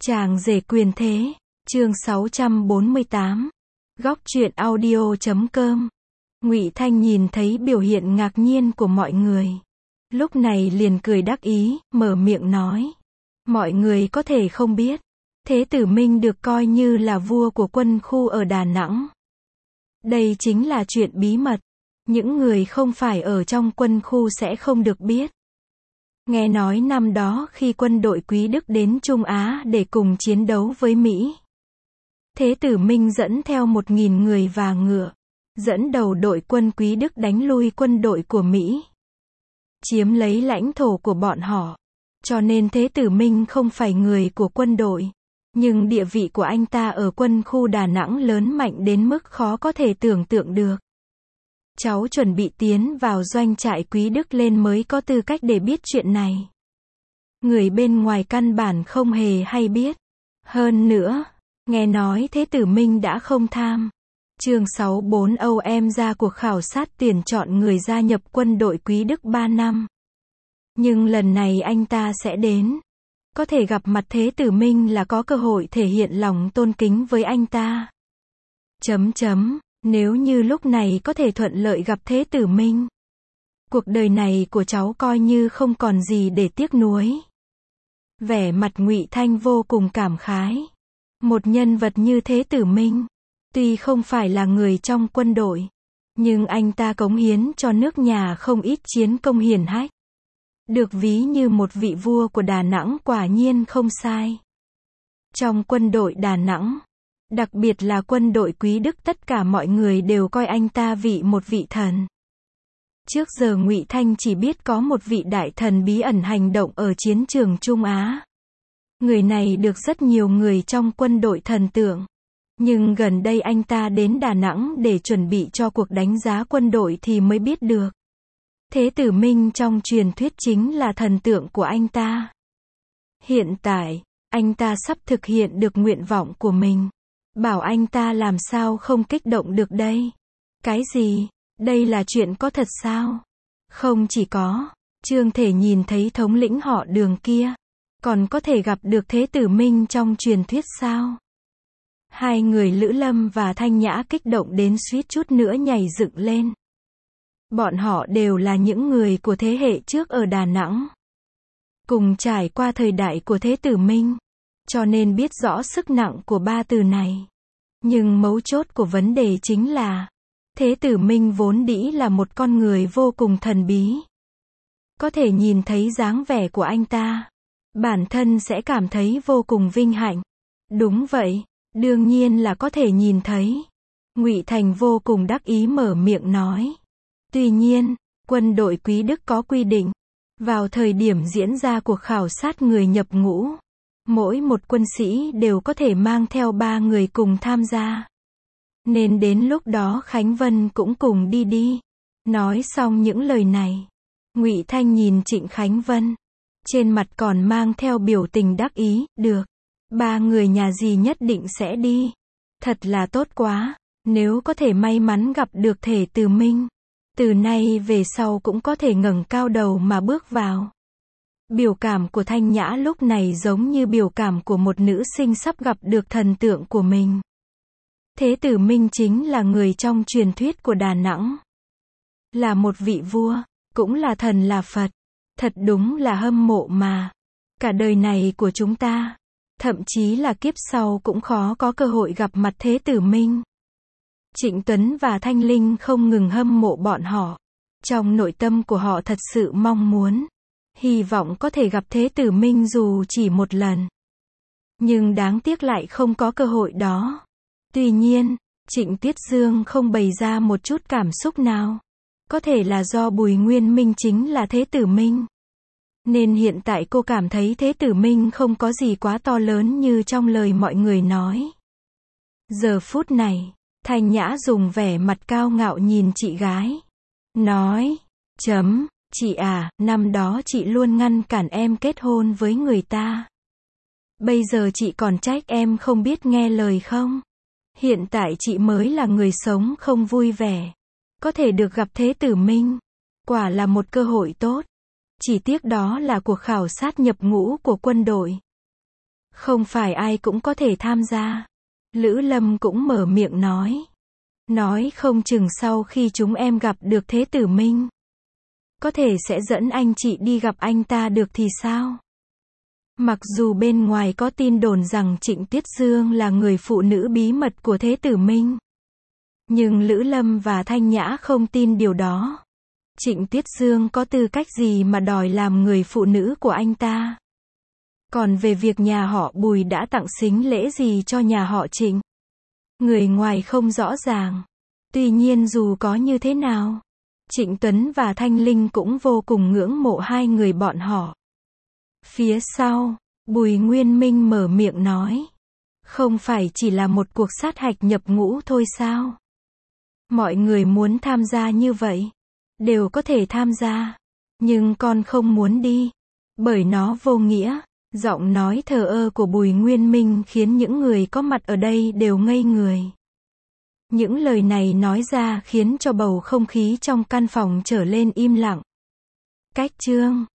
Chàng rể quyền thế, chương 648. Góc truyện audio.com. Ngụy Thanh nhìn thấy biểu hiện ngạc nhiên của mọi người. Lúc này liền cười đắc ý, mở miệng nói. Mọi người có thể không biết. Thế tử Minh được coi như là vua của quân khu ở Đà Nẵng. Đây chính là chuyện bí mật. Những người không phải ở trong quân khu sẽ không được biết. Nghe nói năm đó khi quân đội Quý Đức đến Trung Á để cùng chiến đấu với Mỹ, Thế tử Minh dẫn theo 1.000 người và ngựa, dẫn đầu đội quân Quý Đức đánh lui quân đội của Mỹ, chiếm lấy lãnh thổ của bọn họ. Cho nên Thế tử Minh không phải người của quân đội, nhưng địa vị của anh ta ở quân khu Đà Nẵng lớn mạnh đến mức khó có thể tưởng tượng được. Cháu chuẩn bị tiến vào doanh trại Quý Đức lên mới có tư cách để biết chuyện này. Người bên ngoài căn bản không hề hay biết. Hơn nữa, nghe nói Thế tử Minh đã không tham. Chương 64 Âu em ra cuộc khảo sát tuyển chọn người gia nhập quân đội Quý Đức 3 năm. Nhưng lần này anh ta sẽ đến. Có thể gặp mặt Thế tử Minh là có cơ hội thể hiện lòng tôn kính với anh ta. Nếu như lúc này có thể thuận lợi gặp Thế tử Minh, cuộc đời này của cháu coi như không còn gì để tiếc nuối. Vẻ mặt Ngụy Thanh vô cùng cảm khái. Một nhân vật như Thế tử Minh, tuy không phải là người trong quân đội, nhưng anh ta cống hiến cho nước nhà không ít chiến công hiển hách. Được ví như một vị vua của Đà Nẵng quả nhiên không sai. Trong quân đội Đà Nẵng, đặc biệt là quân đội Quý Đức, tất cả mọi người đều coi anh ta một vị thần. Trước giờ Ngụy Thanh chỉ biết có một vị đại thần bí ẩn hành động ở chiến trường Trung Á. Người này được rất nhiều người trong quân đội thần tượng. Nhưng gần đây anh ta đến Đà Nẵng để chuẩn bị cho cuộc đánh giá quân đội thì mới biết được. Thế tử Minh trong truyền thuyết chính là thần tượng của anh ta. Hiện tại, anh ta sắp thực hiện được nguyện vọng của mình. Bảo anh ta làm sao không kích động được đây? Cái gì? Đây là chuyện có thật sao? Không chỉ có, Trương thể nhìn thấy thống lĩnh họ Đường kia, còn có thể gặp được Thế tử Minh trong truyền thuyết sao? Hai người Lữ Lâm và Thanh Nhã kích động đến suýt chút nữa nhảy dựng lên. Bọn họ đều là những người của thế hệ trước ở Đà Nẵng, cùng trải qua thời đại của Thế tử Minh, cho nên biết rõ sức nặng của ba từ này. Nhưng mấu chốt của vấn đề chính là, Thế tử Minh vốn dĩ là một con người vô cùng thần bí. Có thể nhìn thấy dáng vẻ của anh ta, bản thân sẽ cảm thấy vô cùng vinh hạnh. Đúng vậy, đương nhiên là có thể nhìn thấy. Ngụy Thành vô cùng đắc ý mở miệng nói. Tuy nhiên, quân đội Quý Đức có quy định, vào thời điểm diễn ra cuộc khảo sát người nhập ngũ, mỗi một quân sĩ đều có thể mang theo 3 người cùng tham gia. Nên đến lúc đó Khánh Vân cũng cùng đi. Nói xong những lời này, Ngụy Thanh nhìn Trịnh Khánh Vân, trên mặt còn mang theo biểu tình đắc ý. Được, 3 người nhà gì nhất định sẽ đi. Thật là tốt quá, nếu có thể may mắn gặp được Thế tử Minh, từ nay về sau cũng có thể ngẩng cao đầu mà bước vào. Biểu cảm của Thanh Nhã lúc này giống như biểu cảm của một nữ sinh sắp gặp được thần tượng của mình. Thế tử Minh chính là người trong truyền thuyết của Đà Nẵng. Là một vị vua, cũng là thần là Phật. Thật đúng là hâm mộ mà. Cả đời này của chúng ta, thậm chí là kiếp sau cũng khó có cơ hội gặp mặt Thế tử Minh. Trịnh Tuấn và Thanh Linh không ngừng hâm mộ bọn họ. Trong nội tâm của họ thật sự mong muốn, hy vọng có thể gặp Thế tử Minh dù chỉ một lần. Nhưng đáng tiếc lại không có cơ hội đó. Tuy nhiên, Trịnh Tuyết Dương không bày ra một chút cảm xúc nào. Có thể là do Bùi Nguyên Minh chính là Thế tử Minh. Nên hiện tại cô cảm thấy Thế tử Minh không có gì quá to lớn như trong lời mọi người nói. Giờ phút này, Thanh Nhã dùng vẻ mặt cao ngạo nhìn chị gái. Nói, chị à, năm đó chị luôn ngăn cản em kết hôn với người ta. Bây giờ chị còn trách em không biết nghe lời không? Hiện tại chị mới là người sống không vui vẻ. Có thể được gặp Thế tử Minh, quả là một cơ hội tốt. Chỉ tiếc đó là cuộc khảo sát nhập ngũ của quân đội. Không phải ai cũng có thể tham gia. Lữ Lâm cũng mở miệng nói. Nói không chừng sau khi chúng em gặp được Thế Tử Minh, có thể sẽ dẫn anh chị đi gặp anh ta được thì sao? Mặc dù bên ngoài có tin đồn rằng Trịnh Tuyết Dương là người phụ nữ bí mật của Thế Tử Minh, nhưng Lữ Lâm và Thanh Nhã không tin điều đó. Trịnh Tuyết Dương có tư cách gì mà đòi làm người phụ nữ của anh ta? Còn về việc nhà họ Bùi đã tặng sính lễ gì cho nhà họ Trịnh, người ngoài không rõ ràng. Tuy nhiên dù có như thế nào, Trịnh Tuấn và Thanh Linh cũng vô cùng ngưỡng mộ hai người bọn họ. Phía sau, Bùi Nguyên Minh mở miệng nói. Không phải chỉ là một cuộc sát hạch nhập ngũ thôi sao? Mọi người muốn tham gia như vậy, đều có thể tham gia. Nhưng con không muốn đi, bởi nó vô nghĩa. Giọng nói thờ ơ của Bùi Nguyên Minh khiến những người có mặt ở đây đều ngây người. Những lời này nói ra khiến cho bầu không khí trong căn phòng trở lên im lặng. Cách chương